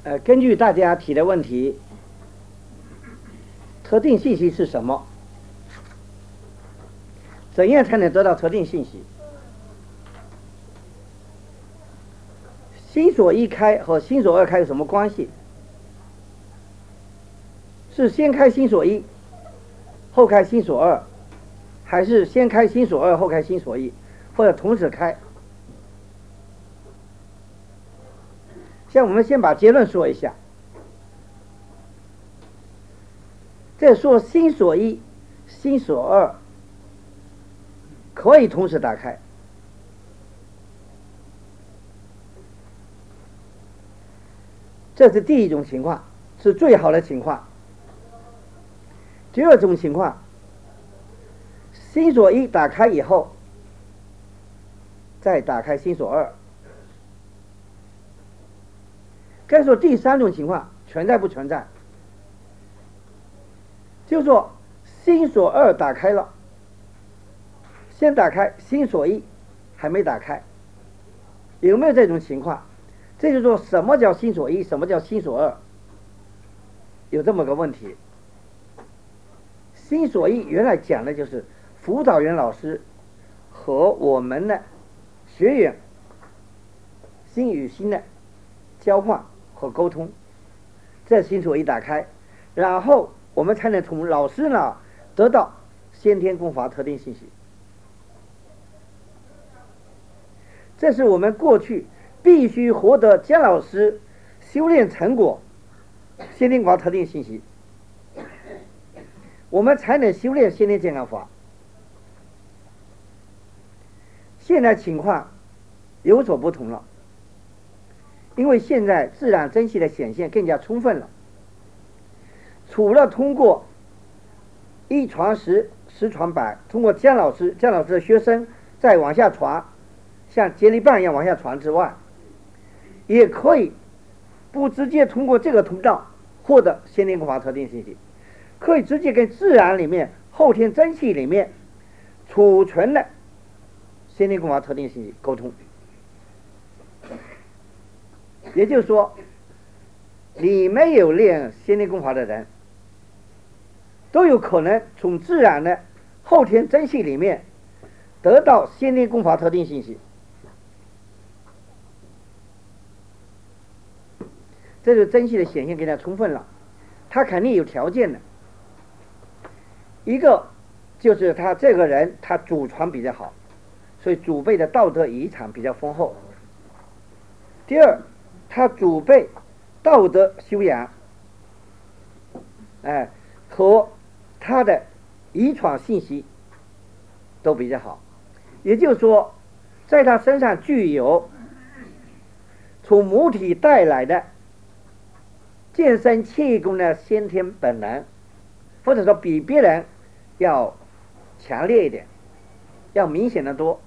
根据大家提的问题，特定信息是什么？怎样才能得到特定信息？心所一开和心所二开有什么关系？是先开心所一，后开心所二，还是先开心所二后开心所一，或者同时开？我们先把结论说一下。这说心所一、心所二可以同时打开。这是第一种情况，是最好的情况。第二种情况，心所一打开以后，再打开心所二。该说第三种情况存在不存在？就是说心所二打开了，先打开心所一还没打开，有没有这种情况？这就是说什么叫心所一，什么叫心所二？有这么个问题。心所一原来讲的就是辅导员老师和我们的学员心与心的交换和沟通，这心所一打开，然后我们才能从老师那得到先天功法特定信息。这是我们过去必须获得姜老师修炼成果先天功法特定信息，我们才能修炼先天健康法。现在情况有所不同了，因为现在自然真气的显现更加充分了，除了通过一传十，十传百，通过姜老师的学生再往下传，像接力棒一样往下传之外，也可以不直接通过这个通道获得先天功法特定信息，可以直接跟自然里面后天真气里面储存的先天功法特定信息沟通。也就是说，你没有练先天功法的人，都有可能从自然的后天真气里面得到先天功法特定信息。这就是真气的显现更加充分了，他肯定有条件的。一个就是他这个人他祖传比较好，所以祖辈的道德遗产比较丰厚。第二，他祖辈道德修养，和他的遗传信息都比较好。也就是说，在他身上具有从母体带来的健身气功的先天本能，或者说比别人要强烈一点，要明显的多。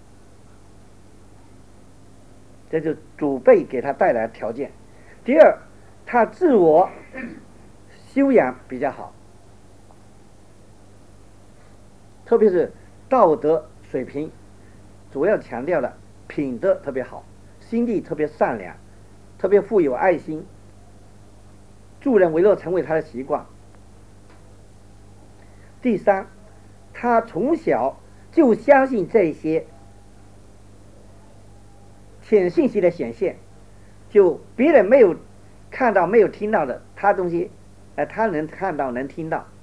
这就祖辈给他带来的条件。第二，他自我修养比较好，特别是道德水平，主要强调的品德特别好，心地特别善良，特别富有爱心，助人为乐成为他的习惯。第三，他从小就相信这些潜信息的显现，就别人没有看到没有听到的，他东西他能看到能听到，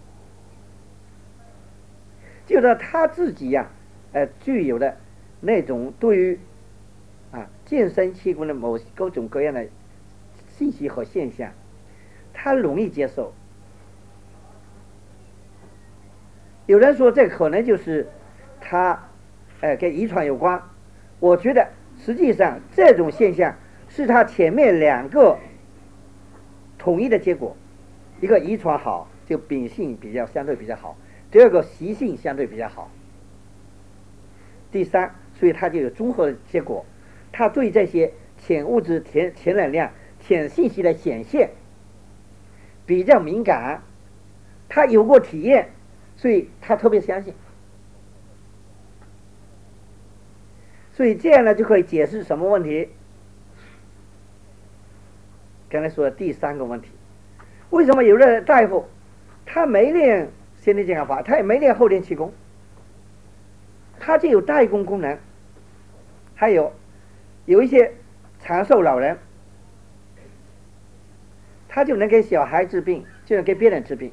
就是他自己呀具有的那种对于健身气功的各种各样的信息和现象，他容易接受。有人说这可能就是他跟遗传有关，我觉得实际上这种现象是他前面两个统一的结果，一个遗传好，就秉性相对比较好，第二个习性相对比较好，第三，所以他就有综合的结果。他对这些潜物质、潜能量、潜信息的显现比较敏感，他有过体验，所以他特别相信。所以这样呢，就可以解释什么问题？ 刚才说的第三个问题，为什么有的大夫他没练先天健康法，他也没练后天气功，他就有代工功能？还有一些长寿老人，他就能给小孩治病，就能给别人治病。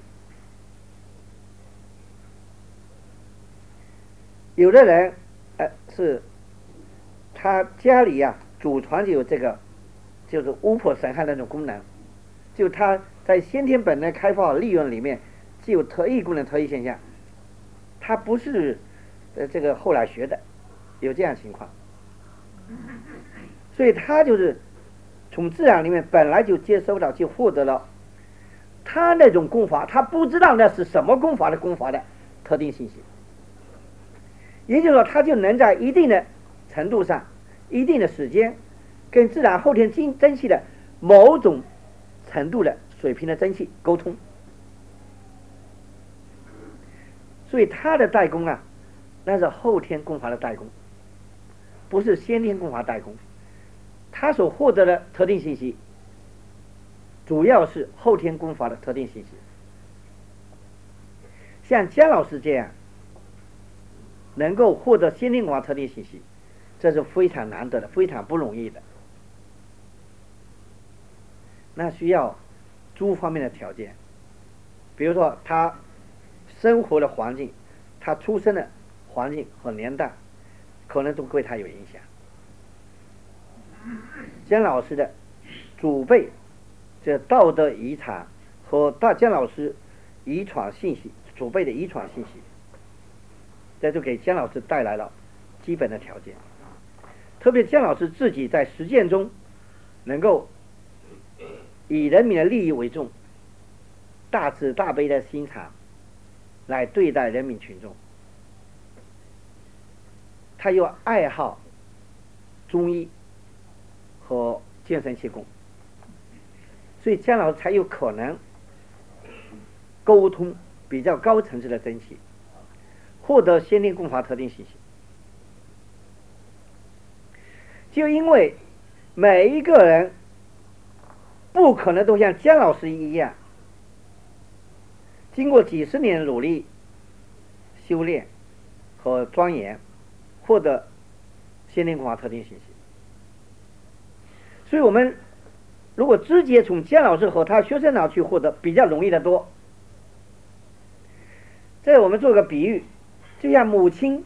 有的人是他家里祖传就有这个，就是巫婆神汉那种功能，就他在先天本能开发利用里面就有特异功能、特异现象，他不是这个后来学的，有这样情况，所以他就是从自然里面本来就接收到，就获得了他那种功法，他不知道那是什么功法的特定信息。也就是说，他就能在一定的程度上、一定的时间，跟自然后天真气的某种程度的水平的真气沟通。所以他的代工那是后天功法的代工，不是先天功法代工。他所获得的特定信息，主要是后天功法的特定信息。像姜老师这样能够获得先天功法特定信息，这是非常难得的，非常不容易的。那需要诸方面的条件，比如说他生活的环境，他出生的环境和年代，可能都对他有影响。姜老师的祖辈这道德遗产和姜老师遗传信息，祖辈的遗传信息，这就给姜老师带来了基本的条件。特别姜老师自己在实践中能够以人民的利益为重，大慈大悲的心肠来对待人民群众，他又爱好中医和健身气功，所以姜老师才有可能沟通比较高层次的真气，获得先天功法特定信息。就因为每一个人不可能都像姜老师一样，经过几十年的努力、修炼和钻研，获得先天功法特定信息。所以我们如果直接从姜老师和他学生那去获得，比较容易得多。这我们做个比喻，就像母亲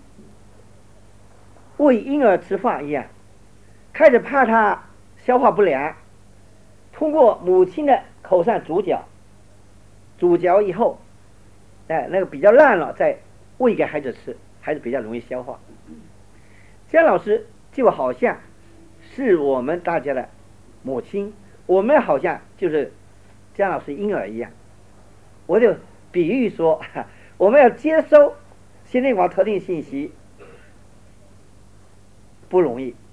喂婴儿吃饭一样，开始怕他消化不良，通过母亲的口上煮嚼以后，那个比较烂了，再喂给孩子吃，孩子比较容易消化。姜老师就好像是我们大家的母亲，我们好像就是姜老师婴儿一样。我就比喻说，我们要接收先天功法特定信息不容易，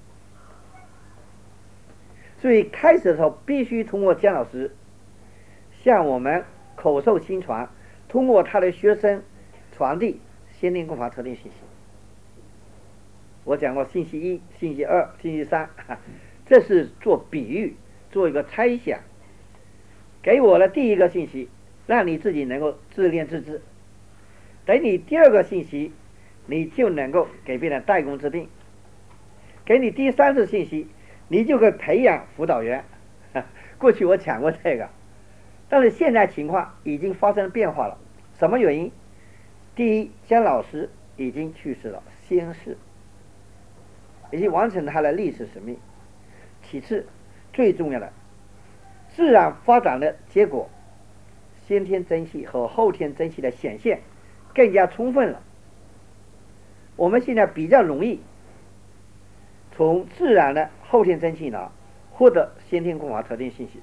所以开始的时候必须通过姜老师向我们口授心传，通过他的学生传递先天功法特定信息。我讲过信息一、信息二、信息三，这是做比喻，做一个猜想。给我的第一个信息，让你自己能够自练自知。给你第二个信息，你就能够给别人代工治病。给你第三次信息，你就可以培养辅导员。过去我讲过这个，但是现在情况已经发生了变化了。什么原因？第一，姜老师已经去世了，仙逝，已经完成他的历史使命。其次，最重要的，自然发展的结果，先天真气和后天真气的显现更加充分了。我们现在比较容易从自然的后天真气呢获得先天功法特定信息。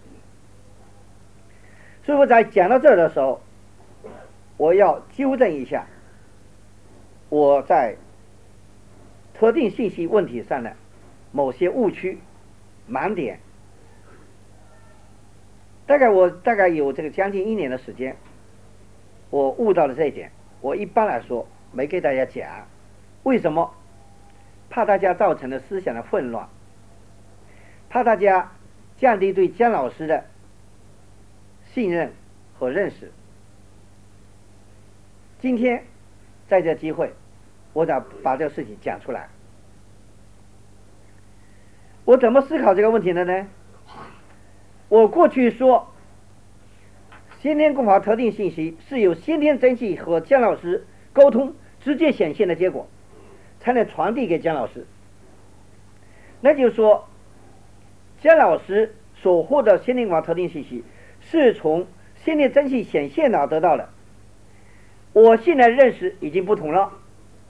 所以我在讲到这儿的时候，我要纠正一下我在特定信息问题上的某些误区、盲点。大概有这个将近1年的时间，我悟到了这一点。我一般来说没给大家讲，为什么？怕大家造成的思想的混乱，怕大家降低对姜老师的信任和认识。今天在这机会，我想把这个事情讲出来。我怎么思考这个问题的呢？我过去说，先天功法特定信息是由先天真气和姜老师沟通直接显现的结果，才能传递给姜老师。那就是说，姜老师所获得先天功法特定信息是从先天真气显现而得到的。我现在认识已经不同了。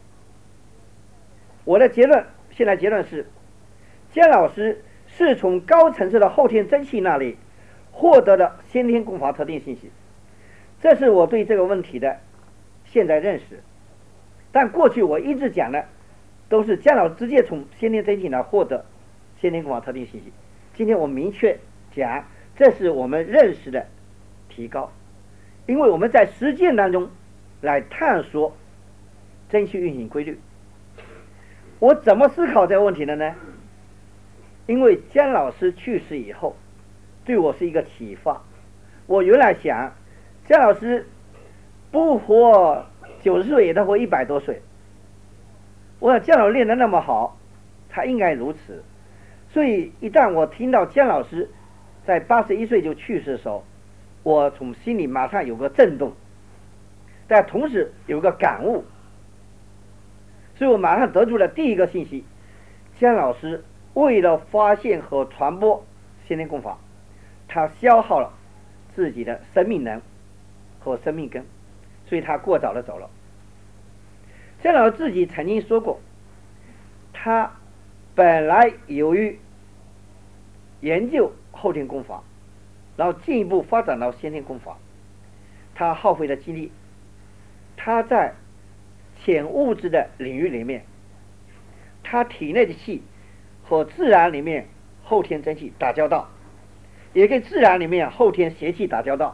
我的现在结论是，姜老师是从高层次的后天真气那里获得的先天功法特定信息，这是我对这个问题的现在认识。但过去我一直讲的都是姜老师直接从先天真气那获得先天功法特定信息。今天我明确讲，这是我们认识的提高，因为我们在实践当中来探索真气运行规律。我怎么思考这个问题的呢？因为姜老师去世以后，对我是一个启发。我原来想，姜老师不活90岁，也得活100多岁。我想姜老师练得那么好，他应该如此。所以一旦我听到姜老师在81岁就去世的时候，我从心里马上有个震动，但同时有个感悟。所以我马上得出了第一个信息：姜老师为了发现和传播先天功法，他消耗了自己的生命能和生命根，所以他过早的走了。姜老师自己曾经说过，他本来由于研究后天功法，然后进一步发展到先天功法，他耗费了精力，他在潜物质的领域里面，他体内的气和自然里面后天真气打交道，也跟自然里面后天邪气打交道，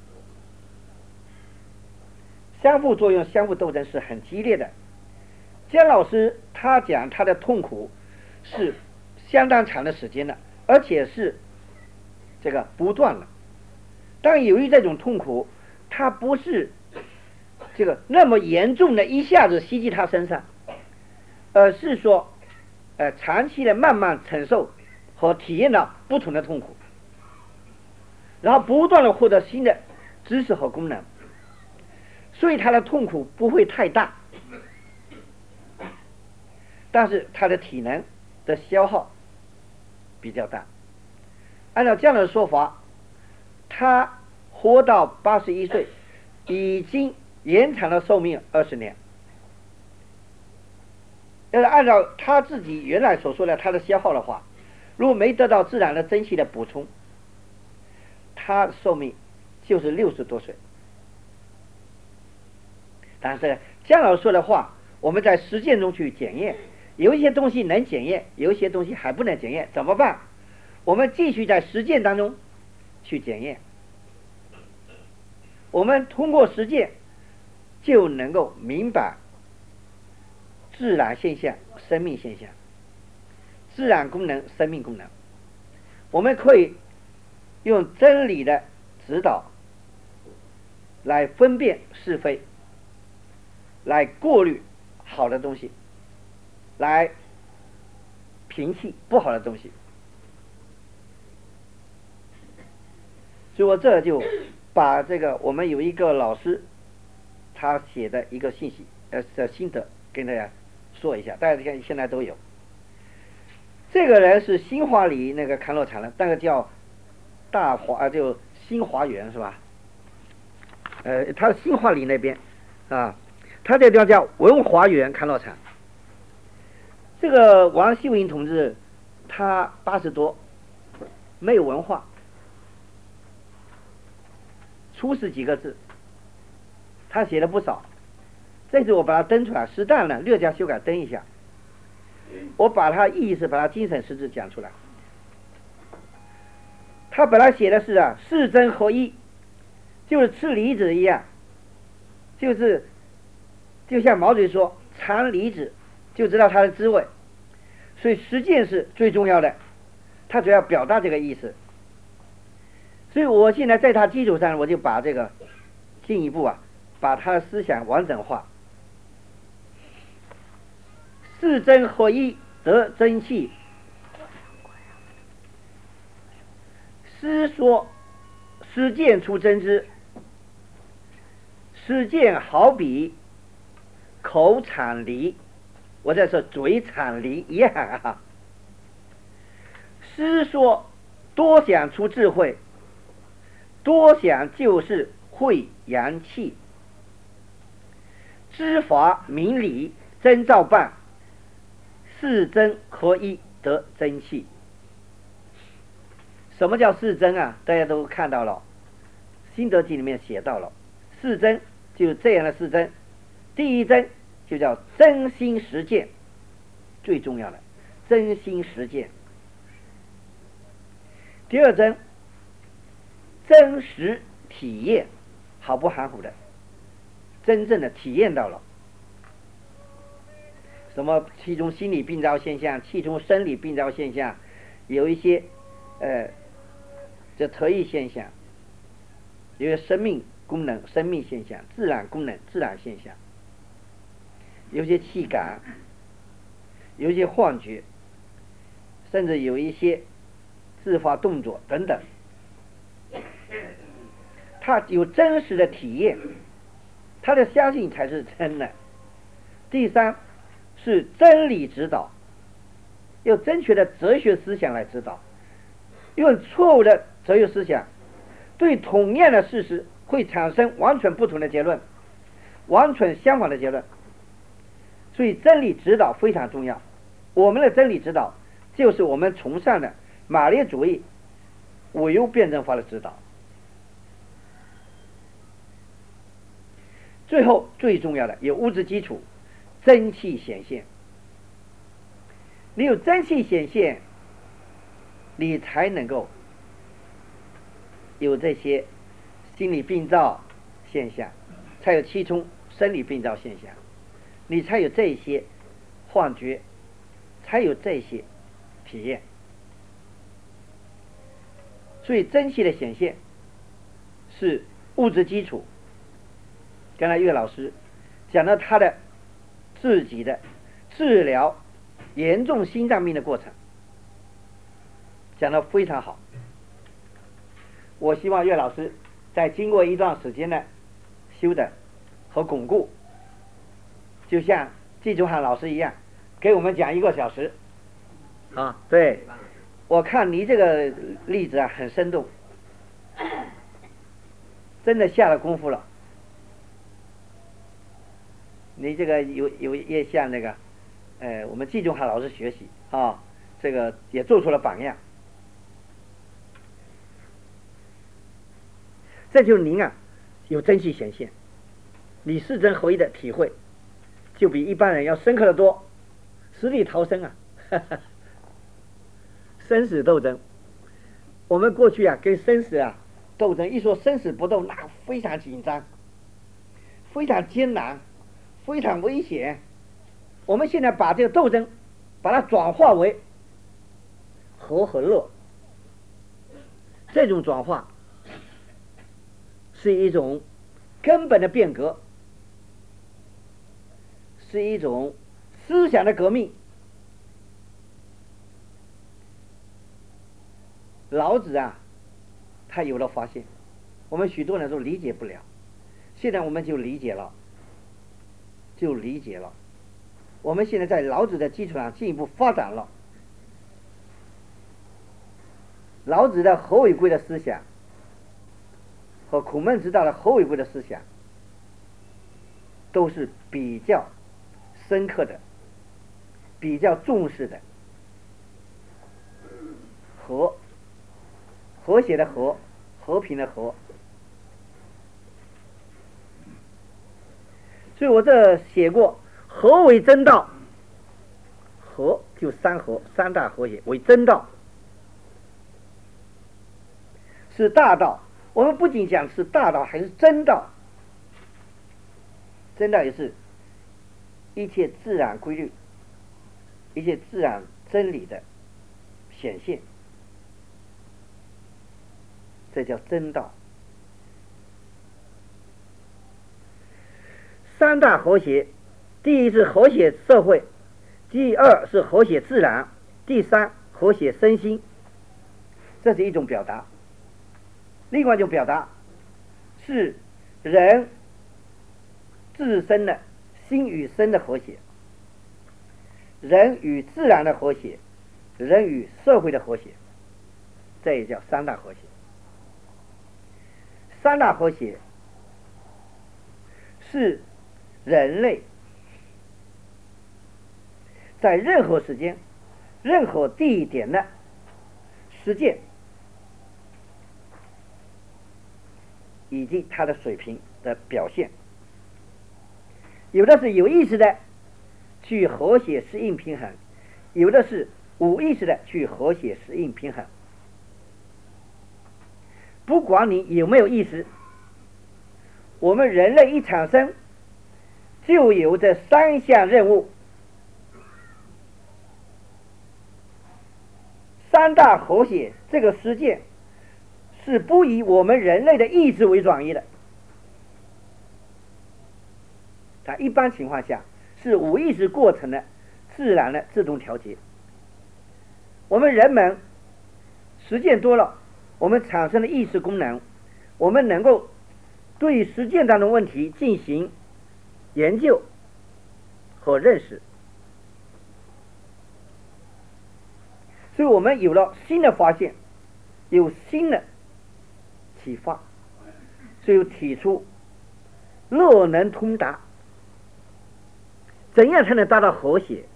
相互作用、相互斗争是很激烈的。姜老师他讲他的痛苦是相当长的时间的，而且是这个不断的。但由于这种痛苦，他不是这个那么严重的一下子袭击他身上，而是说长期的慢慢承受和体验到不同的痛苦，然后不断的获得新的知识和功能，所以他的痛苦不会太大，但是他的体能的消耗比较大。按照这样的说法，他活到81岁，已经延长了寿命20年。要是按照他自己原来所说的他的消耗的话，如果没得到自然的真气的补充，他的寿命就是60多岁。但是姜老师说的话，我们在实践中去检验，有一些东西能检验，有一些东西还不能检验，怎么办？我们继续在实践当中去检验。我们通过实践就能够明白自然现象、生命现象，自然功能、生命功能。我们可以用真理的指导来分辨是非，来过滤好的东西，来摒弃不好的东西。所以我这就把这个我们有一个老师他写的一个信息的心得跟大家说一下，大家看现在都有。这个人是新华里那个康乐场的，那个叫就新华园是吧？他是新华里那边啊，他这地方叫文华园康乐场。这个王秀英同志他80多，没有文化，出世几个字，他写了不少。这次我把它登出来，适当的略加修改登一下。我把他意思，把他精神实质讲出来。他本来写的是四真合一，就是吃梨子一样，就像毛主席说尝梨子就知道它的滋味，所以实践是最重要的。他主要表达这个意思。 所以我现在在他基础上，我就把这个进一步把他的思想完整化。四真合一得真气，思说实践出真知。实践好比口产离，我在说嘴产离一样思说多想出智慧，多想就是会阳气。知法明理真照办，四真合一得真气。什么叫四真啊？大家都看到了，心得经里面写到了，四真就是这样的四真。第一真就叫真心实践，最重要的真心实践。第二真真实体验，毫不含糊的真正的体验到了什么其中心理病灶现象，其中生理病灶现象，有一些这特异现象，有些生命功能生命现象，自然功能自然现象，有些气感，有一些幻觉，甚至有一些自发动作等等，他有真实的体验，他的相信才是真的。第三是真理指导，用正确的哲学思想来指导，用错误的哲学思想对同样的事实会产生完全不同的结论，完全相反的结论。所以真理指导非常重要。我们的真理指导就是我们崇尚的马列主义唯物辩证法的指导。最后最重要的有物质基础，真气显现。你有真气显现，你才能够有这些心理病灶现象，才有其中生理病灶现象，你才有这些幻觉，才有这些体验。所以真气的显现是物质基础。刚才岳老师讲到他的自己的治疗严重心脏病的过程，讲得非常好。我希望岳老师在经过一段时间的修的和巩固，就像季中汉老师一样，给我们讲1个小时对，我看你这个例子很生动，真的下了功夫了。你这个也向那个我们季中汉老师学习这个也做出了榜样。这就是您有真气显现，你四真合一的体会就比一般人要深刻的多，死里逃生生死斗争，我们过去跟生死斗争，一说生死不斗，那非常紧张，非常艰难，非常危险。我们现在把这个斗争把它转化为和和乐，这种转化是一种根本的变革，是一种思想的革命。老子他有了发现，我们许多人都理解不了，现在我们就理解了，我们现在在老子的基础上进一步发展了。老子的和为贵的思想和孔孟之道的和为贵的思想都是比较深刻的，比较重视的。和谐的和，和平的和。所以我这写过和为真道，和就三和，三大和谐为真道，是大道。我们不仅讲是大道，还是真道。真道也是一切自然规律，一切自然真理的显现。 这叫真道。三大和谐，第一是和谐社会，第二是和谐自然，第三和谐身心，这是一种表达。另外一种表达是人自身的心与身的和谐，人与自然的和谐，人与社会的和谐，这也叫三大和谐。三大和谐是人类在任何时间、任何地点的实践以及它的水平的表现。有的是有意识的去和谐适应平衡，有的是无意识的去和谐适应平衡。不管你有没有意识，我们人类一产生就有这三项任务。三大和谐这个实践是不以我们人类的意志为转移的，它一般情况下是无意识过程的自然的自动调节。我们人们实践多了，我们产生的意识功能，我们能够对实践当中问题进行研究和认识，所以我们有了新的发现，有新的启发，所以提出乐能通达。怎样才能达到和谐？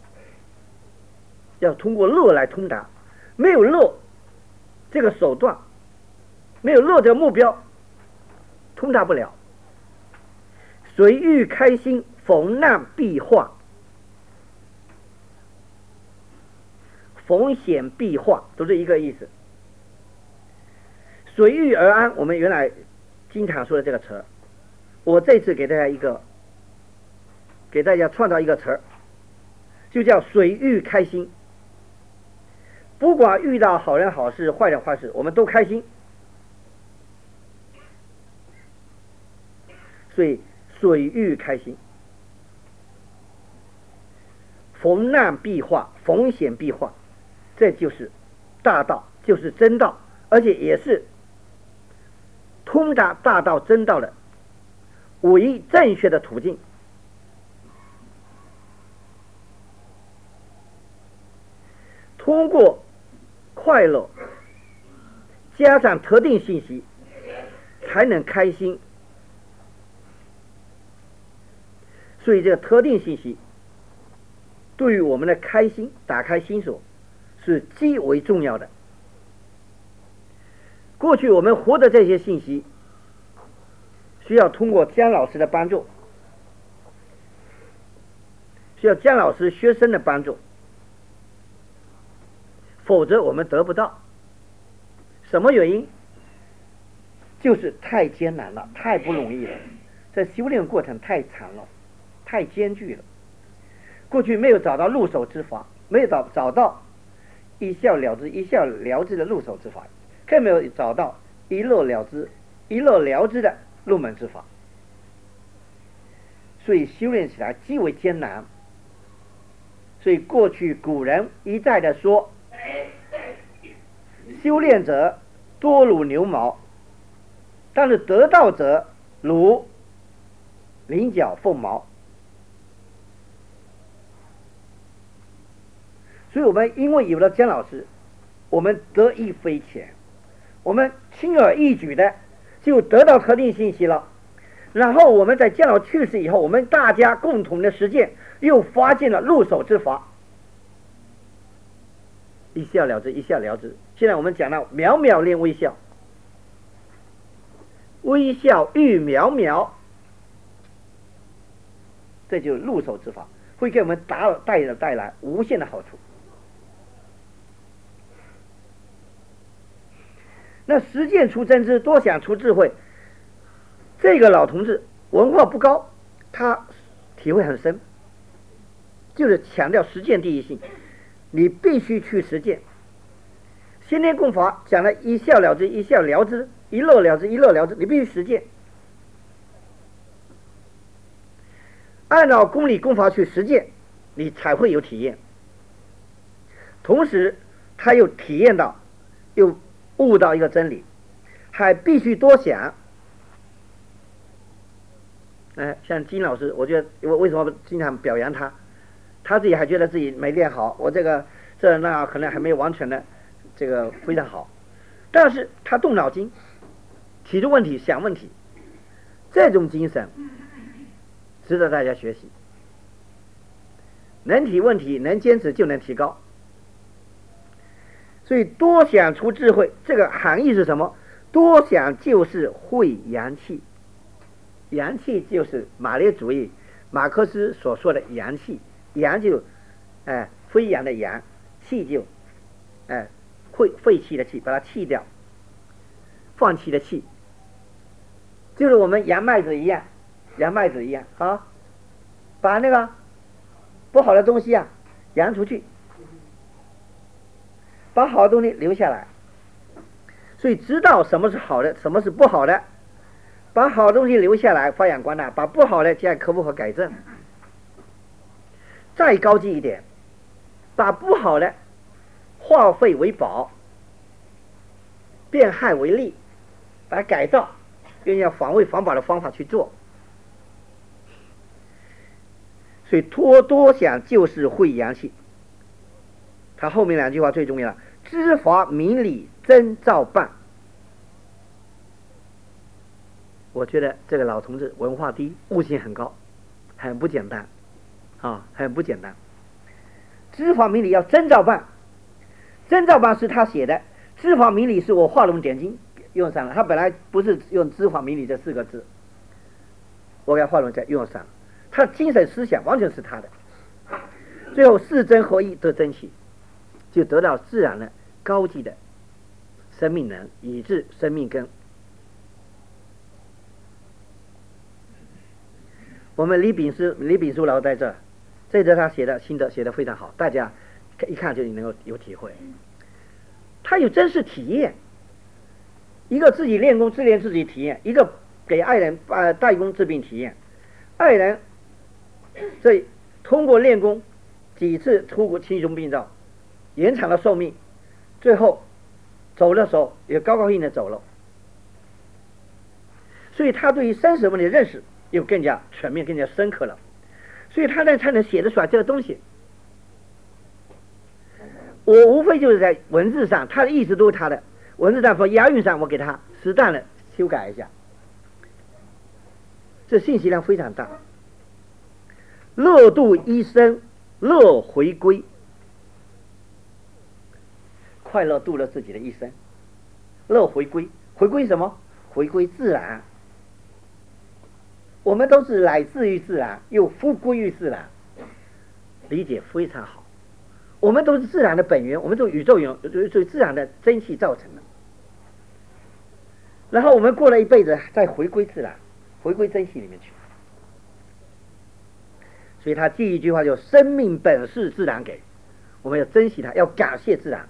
要通过乐来通达。没有乐这个手段，没有乐这个目标，通达不了。谁欲开心，逢难必化，逢险必化，都是一个意思。随遇而安，我们原来经常说的这个词，我这次给大家创造一个词儿，就叫随遇开心。不管遇到好人好事、坏人坏事，我们都开心。所以随遇开心，逢难必化，逢险必化，这就是大道，就是真道，而且也是通达大道真道的唯一正确的途径。通过快乐加上特定信息，才能开心。所以这个特定信息对于我们的开心、打开心锁是极为重要的。过去我们获得这些信息，需要通过姜老师的帮助，需要姜老师学生的帮助，否则我们得不到。什么原因？就是太艰难了，太不容易了，这修炼过程太长了，太艰巨了。过去没有找到入手之法，没有找到一笑了之的入手之法，更没有找到一乐了之的入门之法，所以修炼起来极为艰难。所以过去古人一再的说，修炼者多如牛毛，但是得道者如麟角凤毛。所以我们因为有了姜老师，我们得益匪浅，我们轻而易举的就得到特定信息了。然后我们在姜老去世以后，我们大家共同的实践，又发现了入手之法，一笑了之，一笑了之。现在我们讲到秒秒练微笑，微笑愈秒秒，这就是入手之法，会给我们带来无限的好处。那实践出真知，多想出智慧。这个老同志文化不高，他体会很深，就是强调实践第一性，你必须去实践。 先天功法讲了一笑了之，一笑了之，一乐了之，一乐了之，你必须实践，按照公理功法去实践，你才会有体验。同时，他又体验到，又悟到一个真理，还必须多想。像金老师，我觉得我为什么经常表扬他？他自己还觉得自己没练好，我这那可能还没有完全的这个非常好，但是他动脑筋，提出问题，想问题，这种精神值得大家学习。能提问题，能坚持就能提高。所以多想出智慧，这个含义是什么？多想就是会阳气，阳气就是马列主义马克思所说的阳气，阳就飞扬的阳，气就废弃的气，把它弃掉，放弃的弃，就是我们扬麦子一样啊，把那个不好的东西扬出去，把好的东西留下来。所以知道什么是好的，什么是不好的，把好的东西留下来发扬光大，把不好的加以克服和改正。再高级一点，把不好的化废为宝，变害为利，把它改造，用防卫防保的方法去做。所以多想就是会阳气。他后面两句话最重要了，知法明理真照办。我觉得这个老同志文化低，悟性很高，很不简单很不简单。知法明理要真照办，真照办是他写的，知法明理是我画龙点睛用上了，他本来不是用知法明理这4个字，我给他画龙再用上了，他的精神思想完全是他的。最后四真合一得真气，就得到自然的高级的生命能，以致生命根。我们李炳书老在这则他写的心得写得非常好，大家一看就能够有体会。他有真实体验，一个自己练功自练自己体验，一个给爱人代工治病体验。爱人这通过练功几次出过轻胸病灶，延长了寿命，最后走的时候也高高兴的走了。所以他对于生死问题的认识又更加全面更加深刻了，所以他才能写得出来这个东西。我无非就是在文字上，他的意思都是他的，文字上和押韵上我给他适当的修改一下，这信息量非常大。乐度一生，乐回归，快乐度了自己的一生，乐回归，回归什么？回归自然。我们都是来自于自然，又复归于自然，理解非常好。我们都是自然的本源，我们都是宇宙最自然的真气造成的。然后我们过了一辈子，再回归自然，回归真气里面去。所以他第一句话就生命本是自然给，我们要珍惜它，要感谢自然。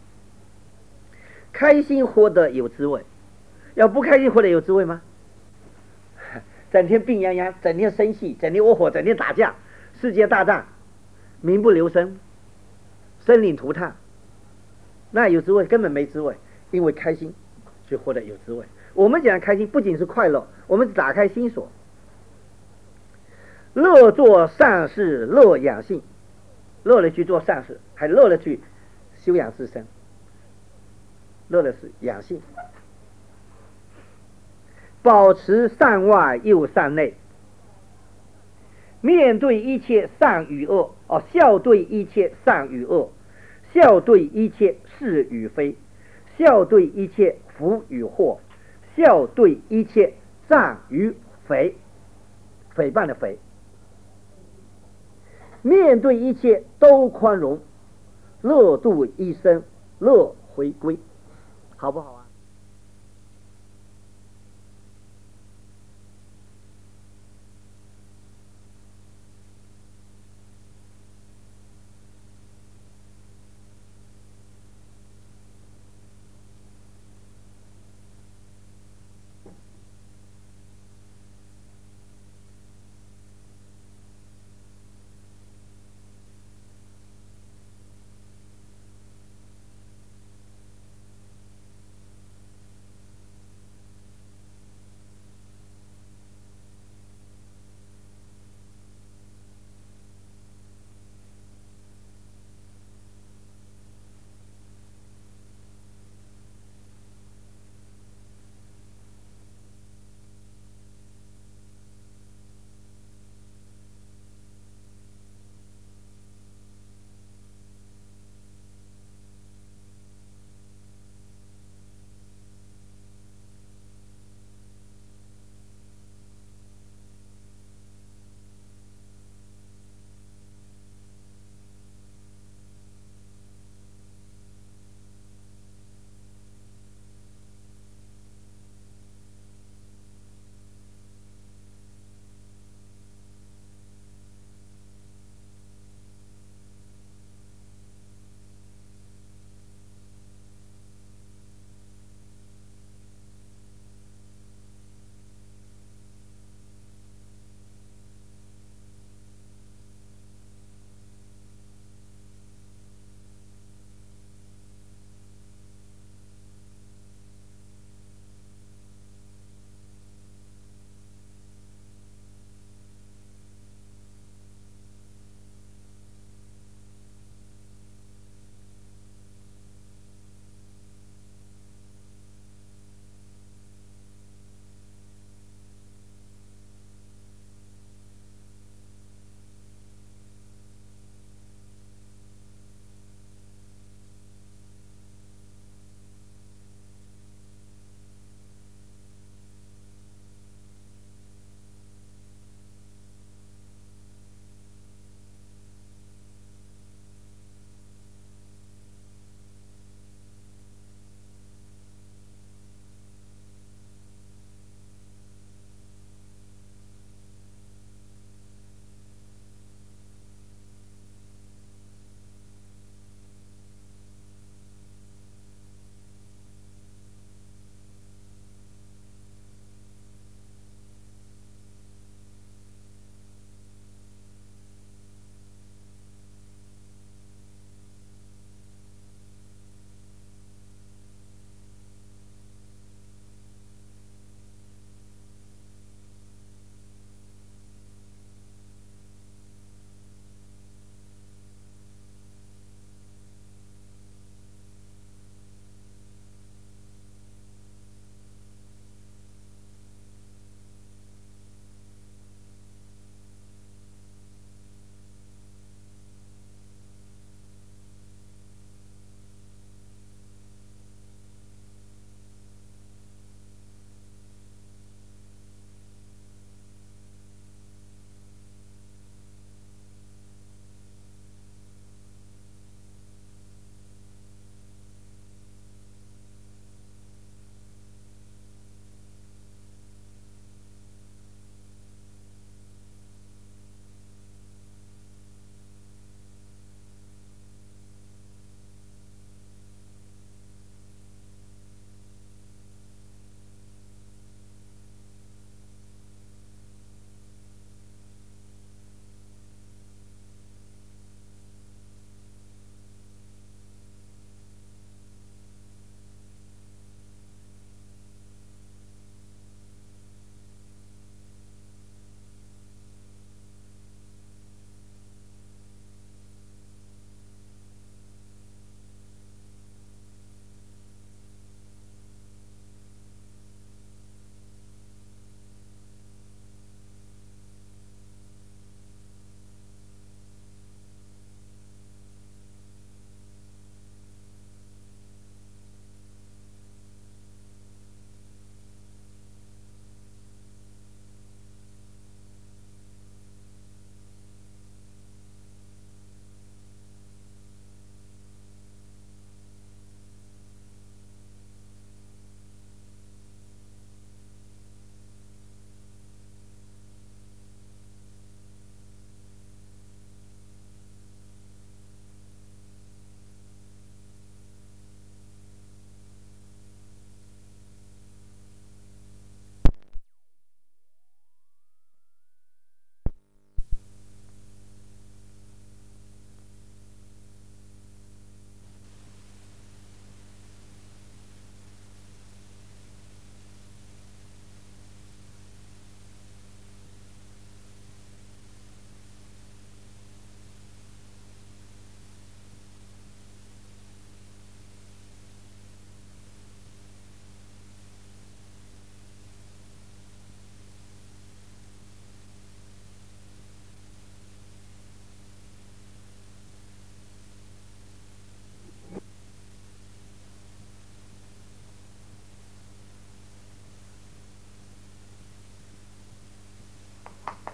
开心活得有滋味，要不开心活得有滋味吗？整天病殃殃，整天生气，整天窝火，整天打架，世界大战，民不聊生，生灵涂炭，那有滋味？根本没滋味。因为开心就活得有滋味。我们讲开心不仅是快乐，我们打开心锁，乐做善事，乐养性，乐了去做善事，还乐了去修养自身，乐的是养性。保持善外又善内，面对一切善与恶，笑对一切善与恶，笑对一切是与非，笑对一切福与祸，笑对一切赞与诽，诽谤的诽，面对一切都宽容，乐度一生，乐回归，好不好啊？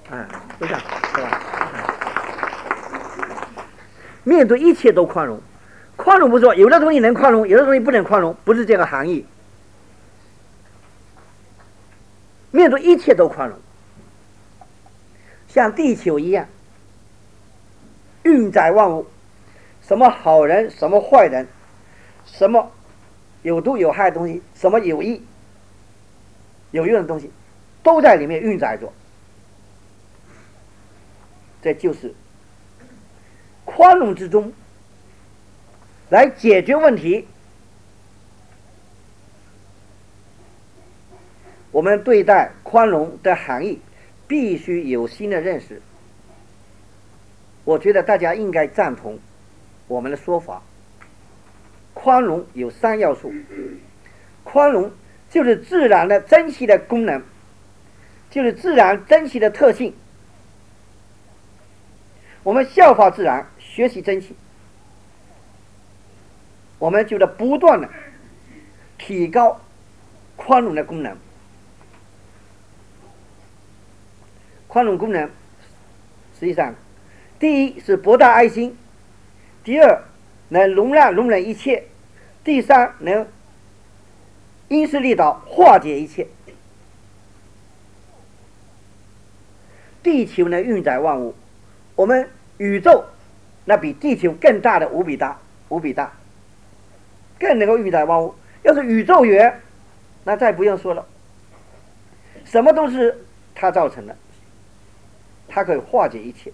就这样，是吧？面对一切都宽容，宽容不是说有的东西能宽容，有的东西不能宽容，不是这个含义。面对一切都宽容，像地球一样运载万物，什么好人，什么坏人，什么有毒有害的东西，什么有益有用的东西，都在里面运载着。这就是宽容之中来解决问题。我们对待宽容的含义必须有新的认识。我觉得大家应该赞同我们的说法。宽容有3要素，宽容就是自然的珍惜的功能，就是自然珍惜的特性。我们效法自然，学习珍惜，我们就得不断的提高宽容的功能。宽容功能实际上，第一是博大爱心，第二能容忍一切，第三能因势利导化解一切。地球能运载万物，我们宇宙那比地球更大的无比大，更能够运载万物。要是宇宙源，那再不用说了，什么都是它造成的，它可以化解一切。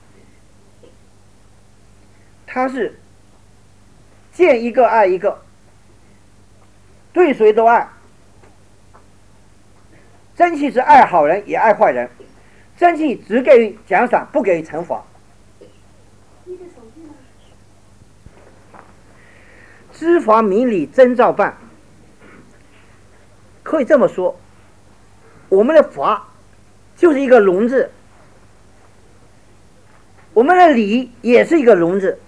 它是见一个爱一个，对谁都爱。真气是爱好人也爱坏人，真气只给予奖赏，不给予惩罚。知法明理真照办，可以这么说，我们的法就是一个容字，我们的理也是一个容字。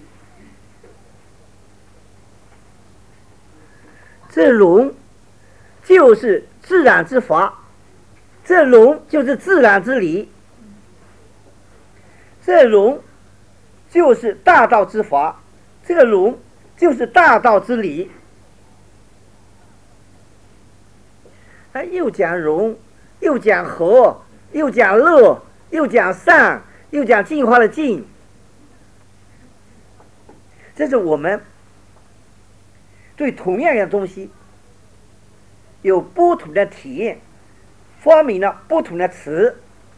这容就是自然之法，这容就是自然之理，这容就是大道之法，这个容就是大道之理。又讲容，又讲和，又讲乐，又讲善，又讲进化的进。这是我们对同样的东西有不同的体验，发明了不同的词，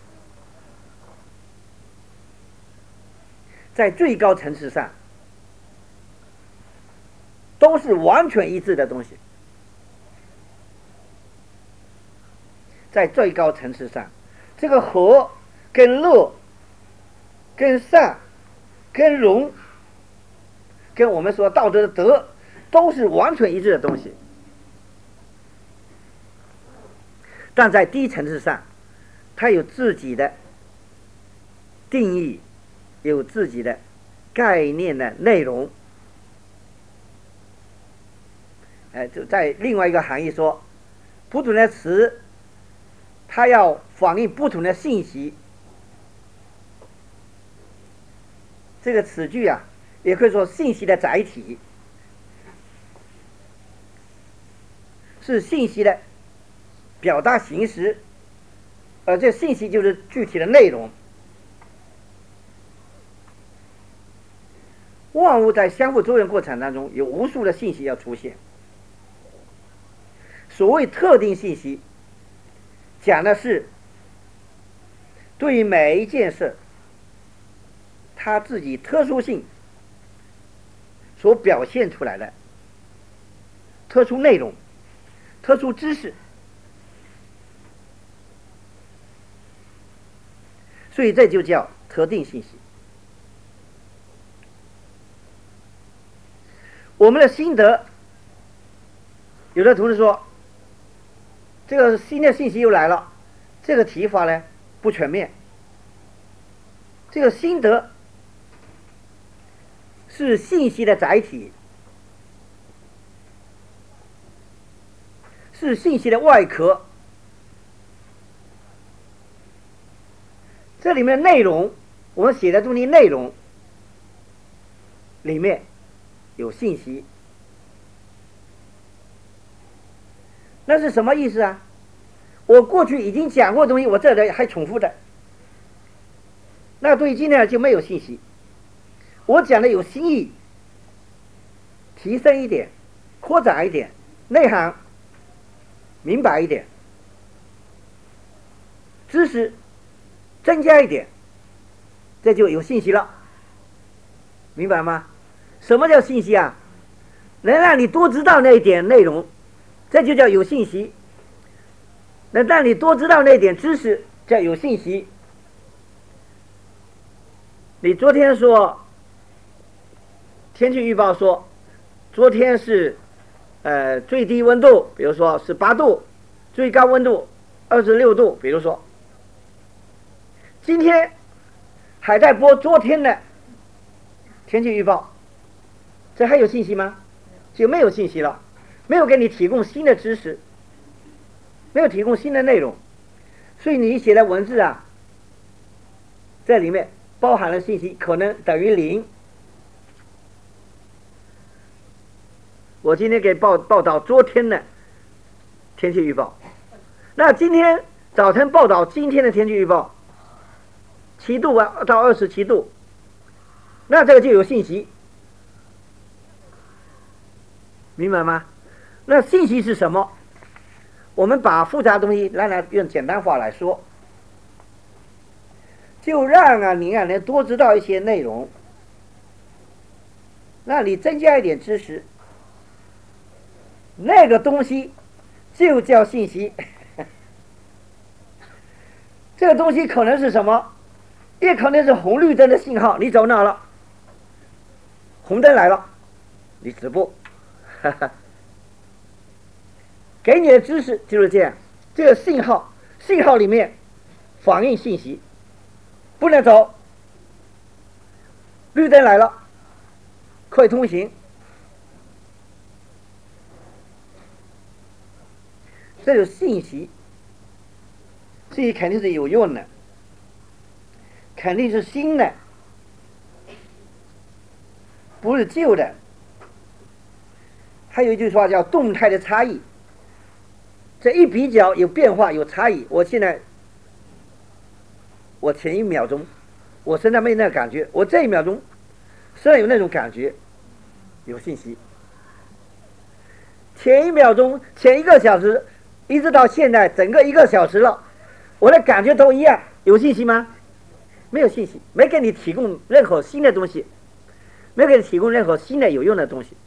在最高层次上都是完全一致的东西。在最高层次上，这个和跟乐跟善跟容跟我们说道德的德都是完全一致的东西。但在低层次上，它有自己的定义，有自己的概念的内容。就在另外一个含义说，不同的词它要反映不同的信息。这个词句啊，也可以说信息的载体，是信息的表达形式，而这信息就是具体的内容。万物在相互作用过程当中，有无数的信息要出现。所谓特定信息，讲的是对于每一件事它自己特殊性所表现出来的特殊内容、特殊知识。所以这就叫特定信息。我们的心得，有的同事说这个新的信息又来了，这个提法呢不全面。这个心得是信息的载体，是信息的外壳。 这里面内容，我们写的东西内容里面有信息，那是什么意思啊？我过去已经讲过的东西，我这里还重复的，那对今天就没有信息。我讲的有新意，提升一点，扩展一点，内涵明白一点，知识增加一点，这就有信息了，明白吗？什么叫信息啊？能让你多知道那一点内容，这就叫有信息。能让你多知道那点知识，叫有信息。你昨天说天气预报说昨天是最低温度，比如说是8度，最高温度26度，比如说今天还在播昨天的天气预报，这还有信息吗？就没有信息了，没有给你提供新的知识，没有提供新的内容，所以你写的文字啊，这里面包含了信息可能等于0。我今天给报道昨天的天气预报，那今天早晨报道今天的天气预报7度到27度，那这个就有信息，明白吗？那信息是什么？我们把复杂的东西来用简单化来说，就让你能多知道一些内容，让你增加一点知识，那个东西就叫信息。这个东西可能是什么？也可能是红绿灯的信号，你走哪了？红灯来了，你止步。给你的知识就是这样，这个信号里面反映信息，不能走，绿灯来了，可以通行。这个信息，这肯定是有用的，肯定是新的，不是旧的。还有一句话叫动态的差异，这一比较有变化有差异。我现在，我前1秒钟我身上没那个感觉，我这1秒钟身上有那种感觉，有信息。前1秒钟前1个小时一直到现在整个1个小时了，我的感觉都一样，有信息吗？没有信息，没给你提供任何新的东西，没给你提供任何新的有用的东西。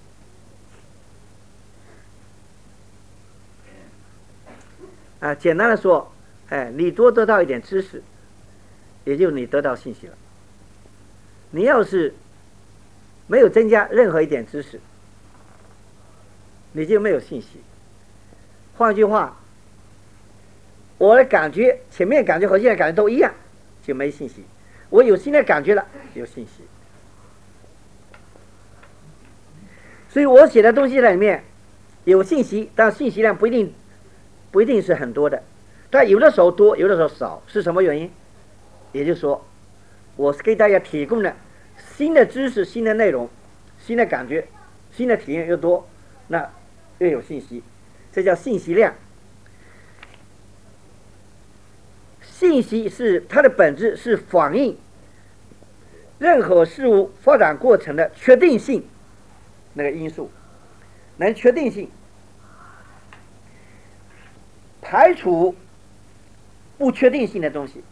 简单的说，你多得到一点知识，也就你得到信息了。你要是没有增加任何一点知识，你就没有信息。换句话，我的感觉前面感觉和现在感觉都一样，就没信息。我有新的感觉了，有信息。所以我写的东西里面有信息，但信息量不一定是很多的，但有的时候多，有的时候少，是什么原因？也就是说，我是给大家提供的新的知识、新的内容、新的感觉、新的体验越多，那越有信息，这叫信息量。信息是它的本质是反映任何事物发展过程的确定性那个因素，能确定性。排除不确定性的东西，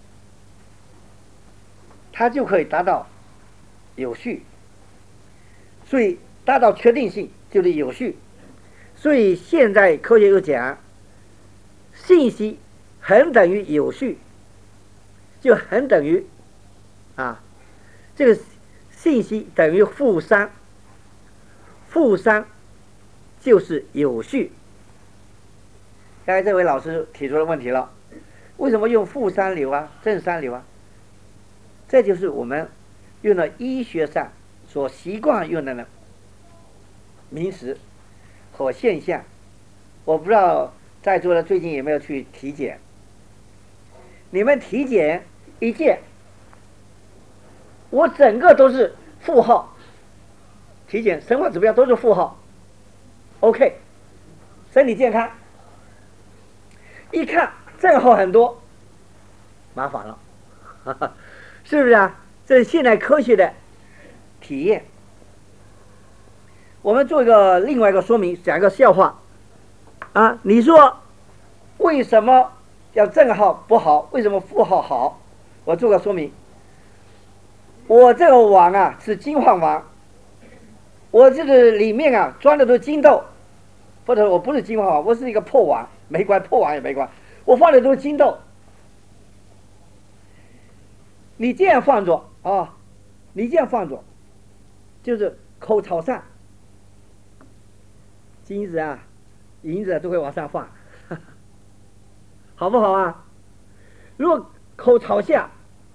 它就可以达到有序。所以达到确定性就是有序。所以现在科学又讲，信息很等于有序，就很等于这个信息等于负3，负3就是有序。刚才这位老师提出了问题了，为什么用负3流啊，正3流啊？这就是我们用了医学上所习惯用的名词和现象。我不知道在座的最近有没有去体检？你们体检一见，我整个都是负号，体检生活指标都是负号 ，OK， 身体健康。一看正号很多，麻烦了，哈哈，是不是啊？这是现代科学的体验。我们做另外一个说明，讲一个笑话啊。你说为什么要正号不好？为什么负号好？我做个说明。我这个碗啊是金黄碗，我这个里面啊装的都是金豆，或者我不是金黄碗，我是一个破碗，没关，破碗也没关，我放的都是金豆。你这样放着啊，你这样放着，就是口朝上，金子啊、银子啊都会往上放，好不好啊？如果口朝下，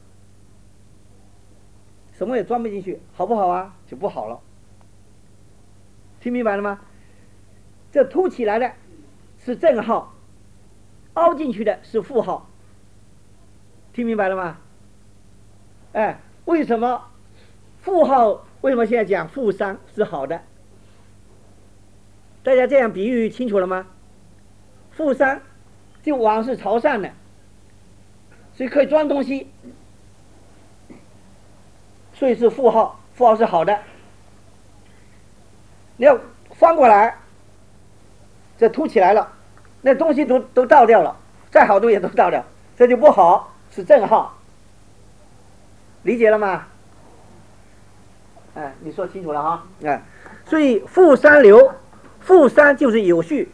什么也装不进去，好不好啊？就不好了。听明白了吗？这凸起来的是正号，凹进去的是负号。听明白了吗？哎，为什么负号？为什么现在讲负3是好的？大家这样比喻清楚了吗？负3就碗是朝上的，所以可以装东西，所以是负号，负号是好的。你要翻过来，这凸起来了，那东西都倒掉了，再好东西都倒掉，这就不好，是正号。理解了吗？哎，你说清楚了哈。哎，所以负3流，负3就是有序，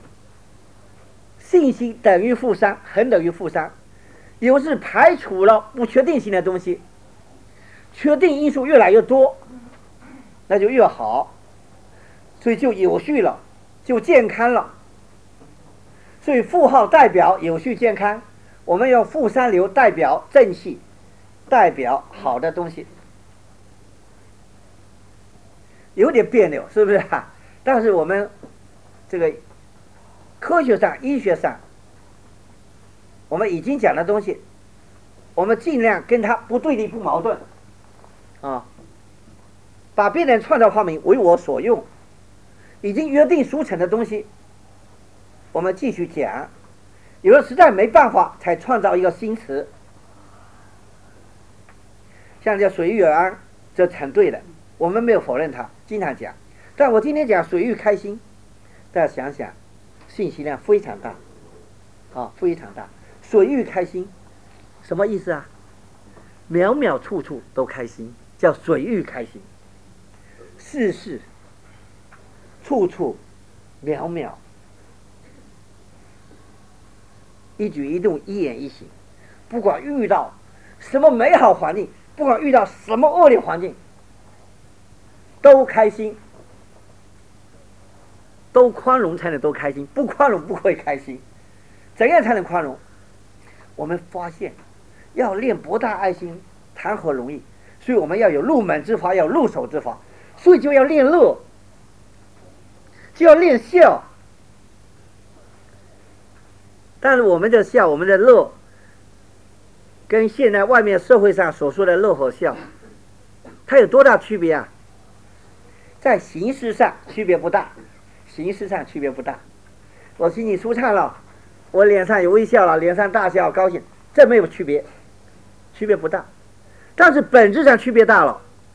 信息等于负3，恒等于负3。有是排除了不确定性的东西，确定因素越来越多，那就越好，所以就有序了，就健康了。所以负号代表有序健康，我们用负3流代表正气，代表好的东西。有点别扭，是不是啊？但是我们这个科学上、医学上，我们已经讲的东西，我们尽量跟它不对立、不矛盾啊，把别人创造发明为我所用，已经约定俗成的东西，我们继续讲。有的实在没办法，才创造一个新词，像这水遇而安，这很对的，我们没有否认它，经常讲。但我今天讲水遇开心，大家想想，信息量非常大啊，非常大。水遇开心什么意思啊？秒秒处处都开心，叫水遇开心。事事处处秒秒，一举一动一言一行，不管遇到什么美好环境，不管遇到什么恶劣环境，都开心，都宽容才能都开心，不宽容不会开心。怎样才能宽容？我们发现要练博大爱心谈何容易，所以我们要有入门之法，要有入手之法，所以就要练乐，就要练笑。但是我们的笑，我们的乐，跟现在外面社会上所说的乐和笑，它有多大区别啊？在形式上区别不大，形式上区别不大。我心情舒畅了，我脸上有微笑了，脸上大笑高兴，这没有区别，区别不大。但是本质上区别大了，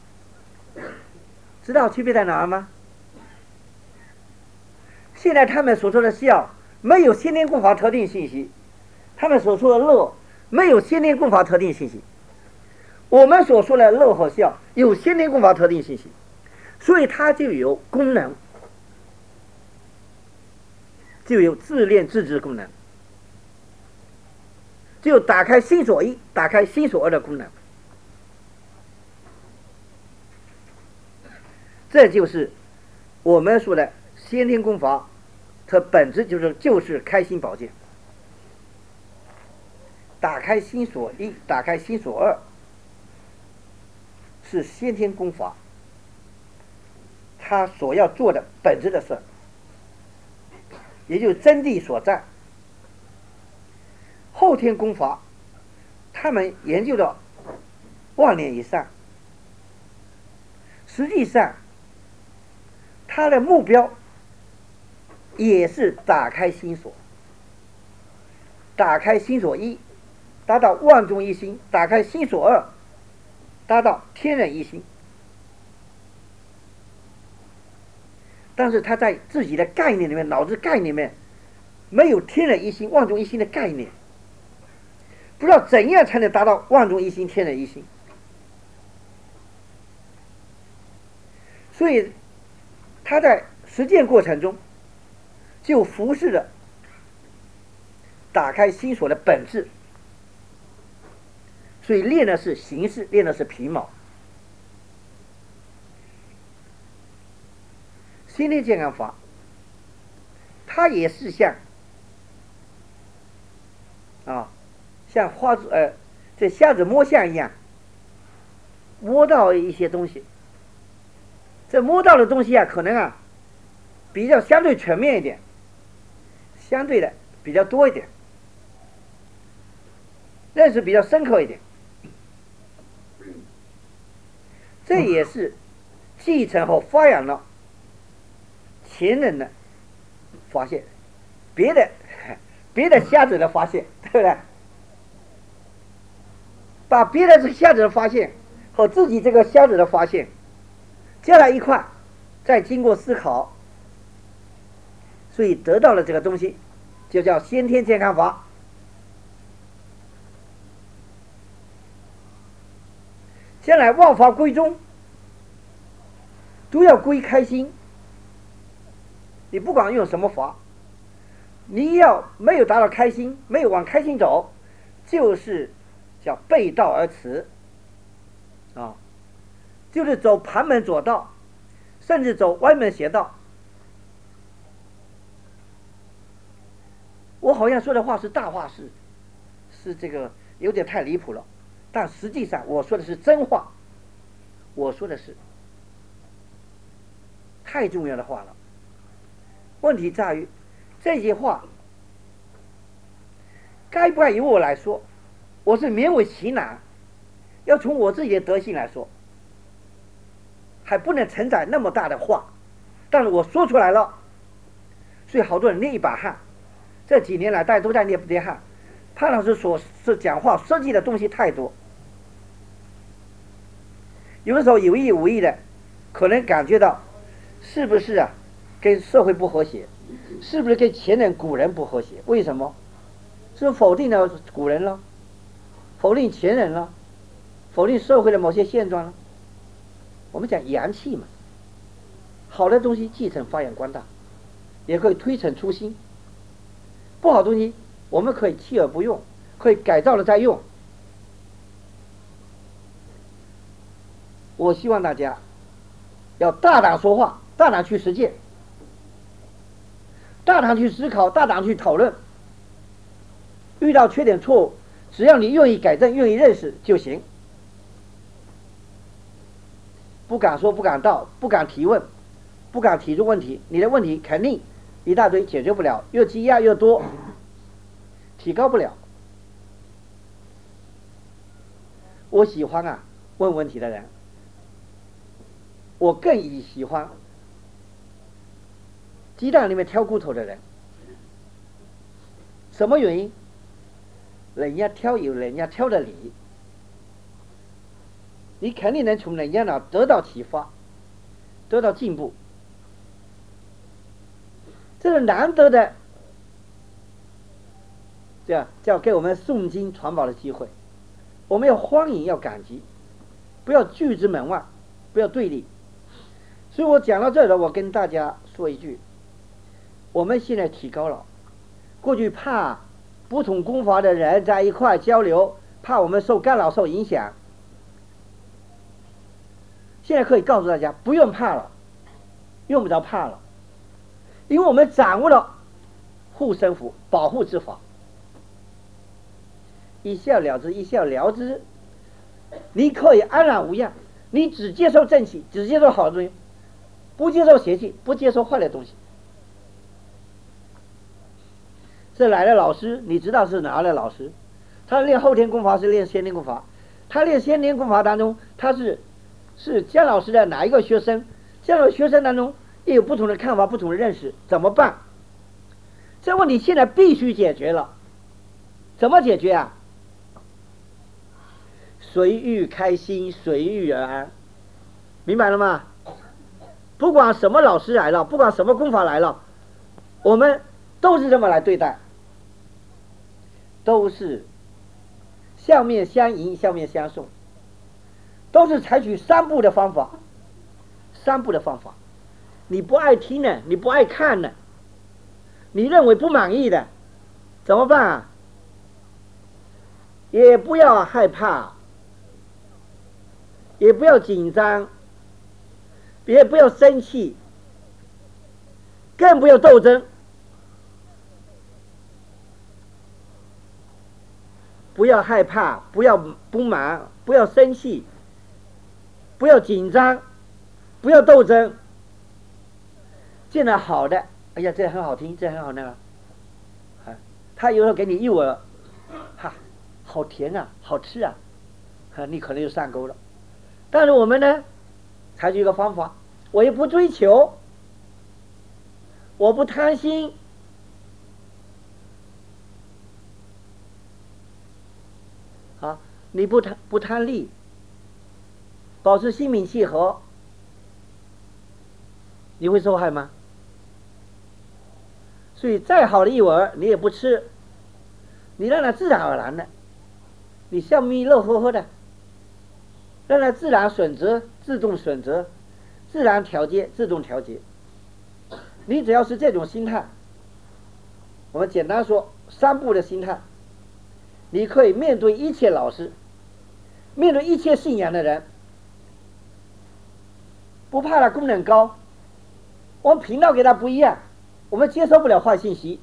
知道区别在哪儿吗？现在他们所说的笑没有先天功法特定信息，他们所说的乐没有先天功法特定信息，我们所说的乐和笑有先天功法特定信息，所以它就有功能，就有自恋自治功能，就有打开心所一、打开心所二的功能。这就是我们说的先天功法，它本质就是开心保健，打开心所一，打开心所二，是先天功法它所要做的本质的事，也就是真谛所在。后天功法他们研究了万年以上，实际上他的目标也是打开心锁，打开心锁一，达到万众一心；打开心锁二，达到天人一心。但是他在自己的概念里面，脑子概念里面没有天人一心、万众一心的概念，不知道怎样才能达到万众一心、天人一心。所以他在实践过程中就忽视了打开心锁的本质，所以练的是形式，练的是皮毛。心灵健康法，它也是像这瞎子摸象一样，摸到一些东西。这摸到的东西可能比较相对全面一点，相对的比较多一点，认识比较深刻一点。这也是继承和发扬了前人的发现，别的瞎子的发现，对不对？把别的这个瞎子的发现和自己这个瞎子的发现加在一块，再经过思考，所以得到了这个东西，就叫先天健康法。将来万法归宗，都要归开心。你不管用什么法，你要没有达到开心，没有往开心走，就是叫背道而驰就是走旁门左道，甚至走歪门邪道。我好像说的话是大话，是这个有点太离谱了，但实际上我说的是真话，我说的是太重要的话了。问题在于这些话该不该由我来说，我是勉为其难，要从我自己的德行来说，还不能承载那么大的话，但是我说出来了，所以好多人捏一把汗。这几年来大家都在捏汗，潘老师是讲话设计的东西太多，有的时候有意无意的可能感觉到是不是跟社会不和谐，是不是跟前人古人不和谐？为什么？是否定了古人了，否定前人了，否定社会的某些现状了？我们讲阳气嘛，好的东西继承发扬光大，也可以推陈出新。不好的东西我们可以弃而不用，可以改造了再用。我希望大家要大胆说话，大胆去实践，大胆去思考，大胆去讨论。遇到缺点错误，只要你愿意改正，愿意认识就行。不敢说，不敢道，不敢提问，不敢提出问题，你的问题肯定一大堆解决不了，越积压越多，提高不了。我喜欢问问题的人，我更喜欢鸡蛋里面挑骨头的人。什么原因？人家挑有人家挑的理，你肯定能从人家那得到启发，得到进步。这是难得的，叫给我们诵经传宝的机会，我们要欢迎，要感激，不要拒之门外，不要对立。所以我讲到这儿了，我跟大家说一句，我们现在提高了，过去怕不同功法的人在一块交流，怕我们受干扰受影响，现在可以告诉大家不用怕了，用不着怕了，因为我们掌握了护身符保护之法，一笑了之，一笑了之，你可以安然无恙，你只接受正气，只接受好的东西，不接受邪气，不接受坏的东西。这来的老师，你知道是哪来的老师？ 他练后天功法是练先天功法，他练先天功法当中，他是姜老师的哪一个学生？这样的学生当中也有不同的看法、不同的认识，怎么办？这问题现在必须解决了，怎么解决啊？随遇开心，随遇而安，明白了吗？不管什么老师来了，不管什么功法来了，我们都是这么来对待，都是相面相迎，相面相送，都是采取三步的方法。三步的方法，你不爱听呢，你不爱看呢，你认为不满意的，怎么办啊？也不要害怕，也不要紧张，也不要生气，更不要斗争，不要害怕，不要不满，不要生气，不要紧张，不要斗争。见了好的，哎呀，这很好听，这很好那个，他有时候给你诱饵，哈，好甜啊，好吃啊，你可能就上钩了。但是我们呢，采取一个方法，我也不追求，我不贪心，啊，你不贪利，保持心平气和，你会受害吗？所以再好的诱饵你也不吃，你让它自然而然的，你笑眯乐呵呵的，让它自然选择，自动选择，自然调节，自动调节。你只要是这种心态，我们简单说三步的心态，你可以面对一切老师，面对一切信仰的人，不怕他功能高，我们频道给他不一样，我们接受不了坏信息。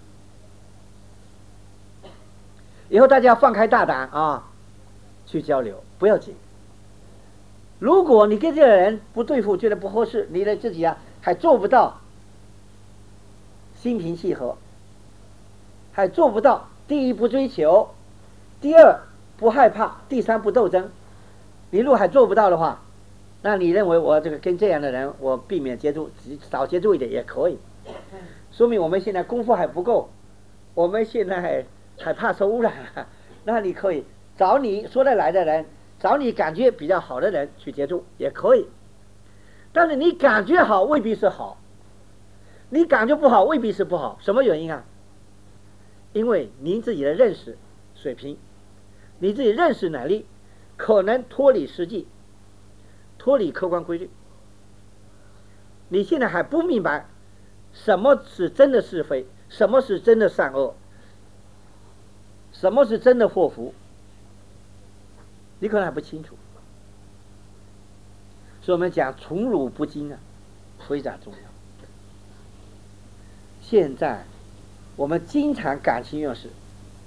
以后大家放开大胆啊，去交流，不要紧。如果你跟这个人不对付，觉得不合适，你的自己啊还做不到心平气和，还做不到第一不追求，第二不害怕，第三不斗争，你如果还做不到的话，那你认为我这个跟这样的人我避免接触，少接触一点也可以，说明我们现在功夫还不够，我们现在还怕受污染。那你可以找你说得来的人，找你感觉比较好的人去接触也可以，但是你感觉好未必是好，你感觉不好未必是不好。什么原因啊？因为您自己的认识水平，你自己认识能力可能脱离实际，脱离客观规律，你现在还不明白什么是真的是非，什么是真的善恶，什么是真的祸福，你可能还不清楚。所以我们讲宠辱不惊啊，非常重要。现在我们经常感情用事，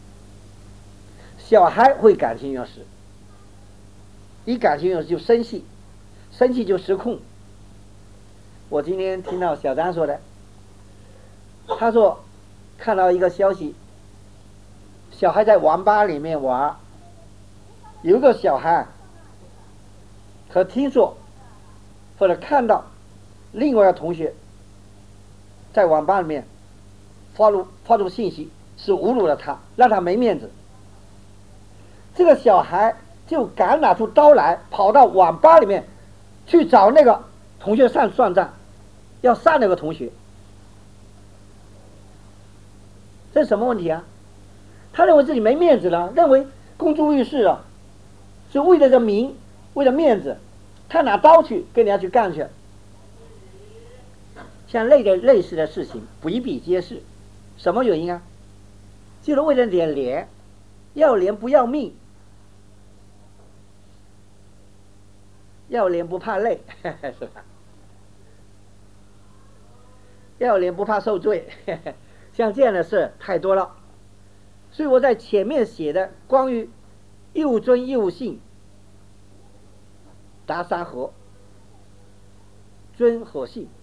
小孩会感情用事，一感情用事就生气，生气就失控。我今天听到小张说的，他说看到一个消息，小孩在网吧里面玩，有一个小孩可听说或者看到另外一个同学在网吧里面发出信息，是侮辱了他，让他没面子。这个小孩就敢拿出刀来，跑到网吧里面去找那个同学算账，要杀那个同学。这是什么问题啊？他认为自己没面子了，认为公诸于世了，是为了这名，为了面子，他拿刀去跟人家去干去。像类似的事情比比皆是，什么原因啊？就是为了点脸，要脸不要命，要脸不怕累，是吧？要脸不怕受罪，像这样的事太多了。所以我在前面写的关于又尊又信达三合，尊和信，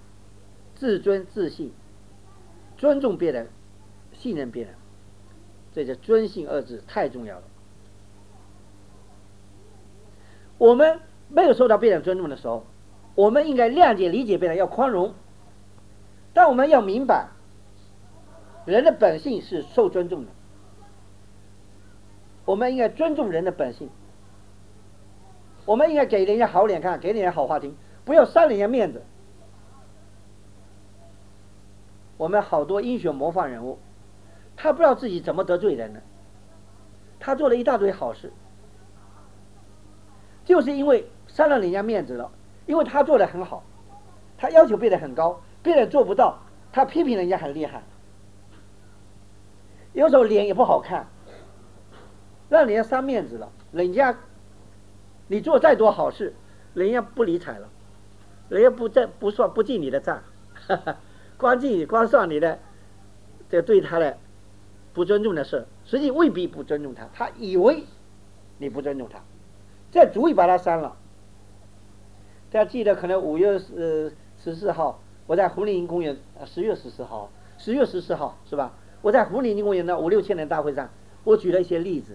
自尊自信，尊重别人，信任别人， 所以这尊信二字太重要了。我们没有受到别人尊重的时候，我们应该谅解理解别人，要宽容。但我们要明白，人的本性是受尊重的，我们应该尊重人的本性，我们应该给人家好脸看，给人家好话听，不要伤人家面子。我们好多英雄模范人物，他不知道自己怎么得罪人的，他做了一大堆好事，就是因为伤了人家面子了，因为他做得很好，他要求别人很高，别人做不到，他批评人家很厉害，有时候脸也不好看，让人家伤面子了，人家你做再多好事，人家不理睬了，人家不记你的账，光算你的这对他的不尊重的事，实际未必不尊重他，他以为你不尊重他，这足以把他删了。大家记得可能5月14号，我在胡林公园10月14号是吧？我在胡林公园的5、6千人大会上，我举了一些例子，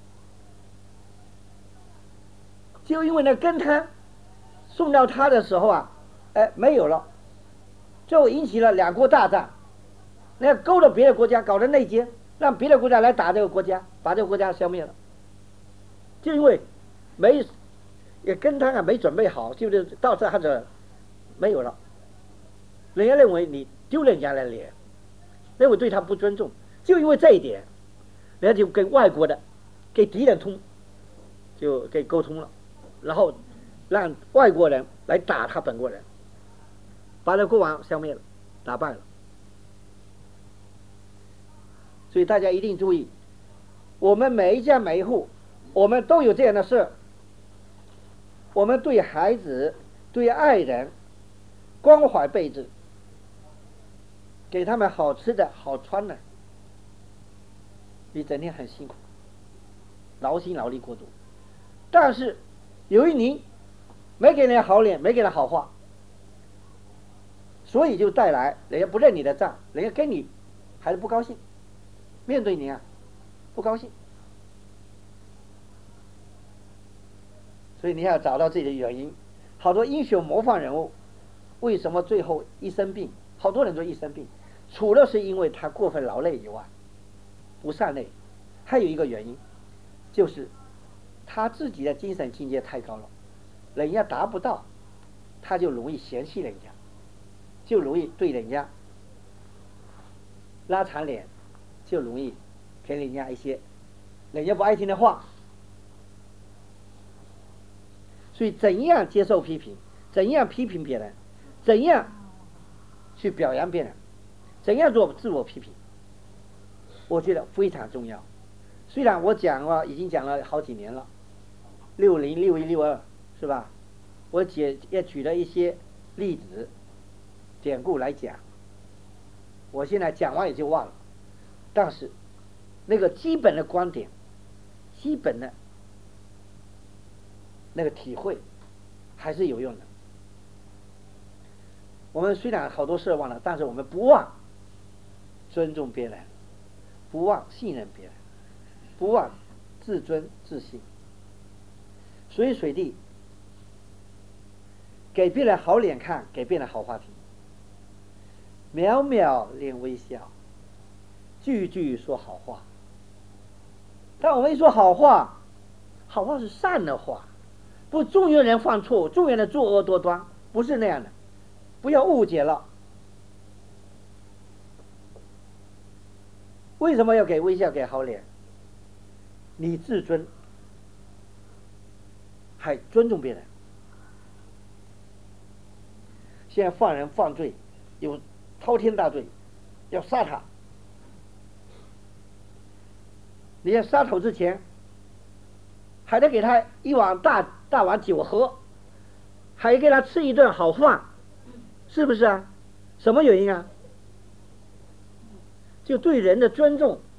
就因为那跟摊送到他的时候啊，没有了，最后引起了2国大战，那勾了别的国家，搞得内奸，让别的国家来打这个国家，把这个国家消灭了，就因为也跟他没准备好，就是到这他这没有了，人家认为你丢人家的脸，认为对他不尊重，就因为这一点，人家就跟外国的给敌人就给沟通了，然后让外国人来打他本国人，把这国王消灭了，打败了。所以大家一定注意，我们每一家每一户，我们都有这样的事，我们对孩子对爱人关怀备至，给他们好吃的好穿的，你整天很辛苦，劳心劳力过度，但是由于你没给人家好脸，没给人家好话，所以就带来人家不认你的账，人家跟你还是不高兴，面对你啊不高兴。所以你要找到自己的原因。好多英雄模范人物为什么最后一生病，好多人都一生病，除了是因为他过分劳累以外，不善累，还有一个原因就是他自己的精神境界太高了，人家达不到，他就容易嫌弃人家，就容易对人家拉长脸，就容易给人家一些人家不爱听的话。所以怎样接受批评，怎样批评别人，怎样去表扬别人，怎样做自我批评，我觉得非常重要。虽然我已经讲了好几年了，60、61、62是吧？我也举了一些例子典故来讲，我现在讲完也就忘了，但是那个基本的观点，基本的那个体会还是有用的。我们虽然好多事忘了，但是我们不忘尊重别人，不忘信任别人，不忘自尊自信，随时随地给别人好脸看，给别人好话听，秒秒脸微笑，句句说好话。但我们一说好话，好话是善的话，不纵容人犯错误，纵容人作恶多端，不是那样的，不要误解了。为什么要给微笑给好脸？你自尊还尊重别人。现在犯人犯罪有滔天大罪，要杀他，你要杀头之前还得给他一碗大碗酒喝，还给他吃一顿好饭，是不是啊？什么原因啊？就对人的尊重